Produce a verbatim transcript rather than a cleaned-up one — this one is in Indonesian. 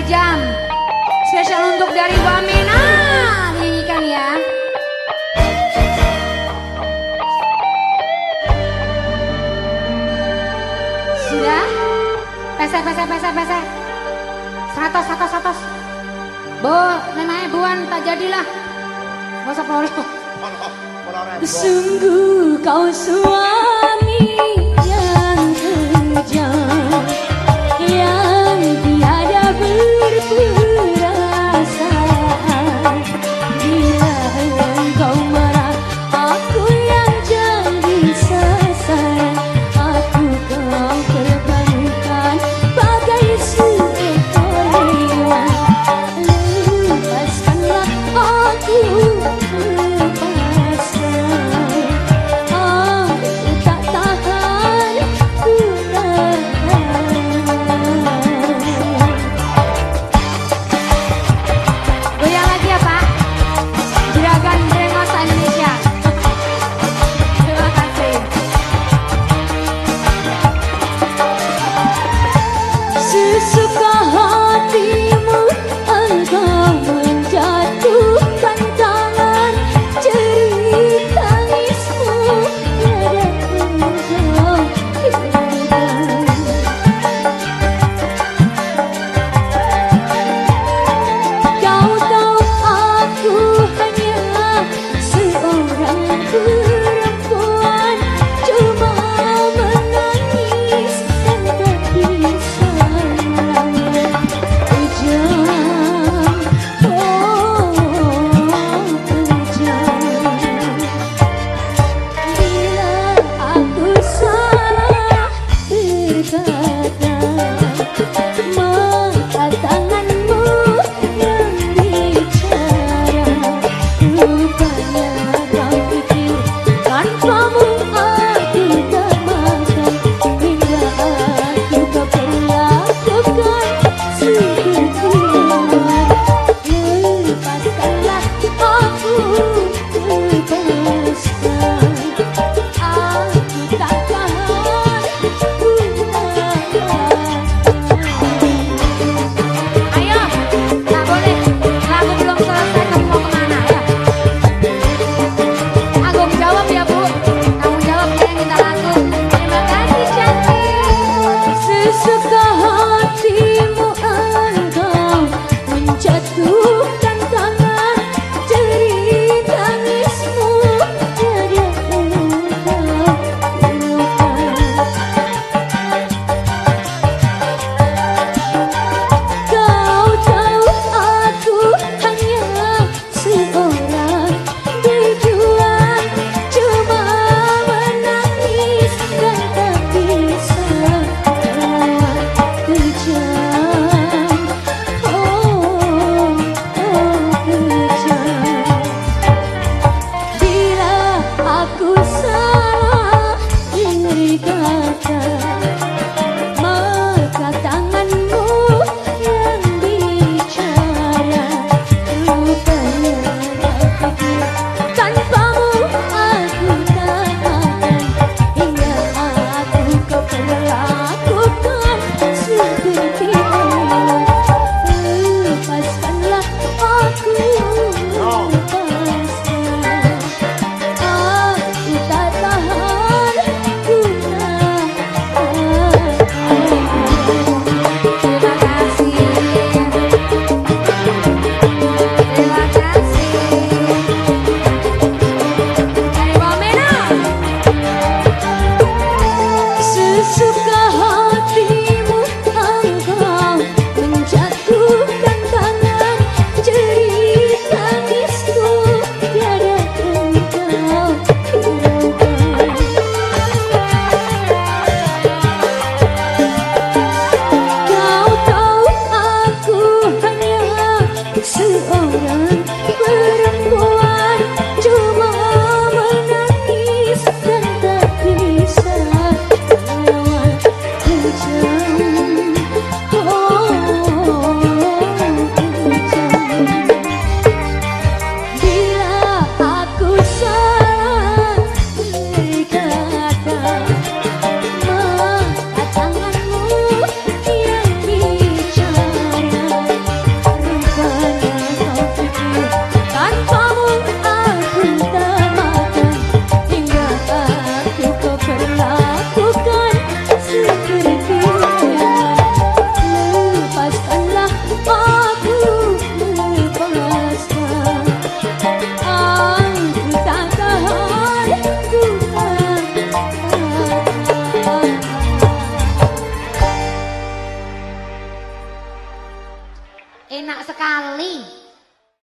jam. Spesial untuk dari Wamena. Nyanyikan ya. Sudah? Pesek, pesek, pesek, pesek. Seratos, seratos, seratos. Bu, neneknya buan tak jadilah. Gak usah polo. Sungguh kau suami yang kejam, yang tiada berperasaan. Bila engkau marah, aku yang jadi sasaran. Aku kau permalukan bagai seekor hewan. Lepaskanlah aku. Sesuka hatimu engkau menjatuhkan tangan, jerit tangismu tiada engkau hiraukan. Kau tahu aku hanya seorang perempuan, cuma menangis dan tak bisa.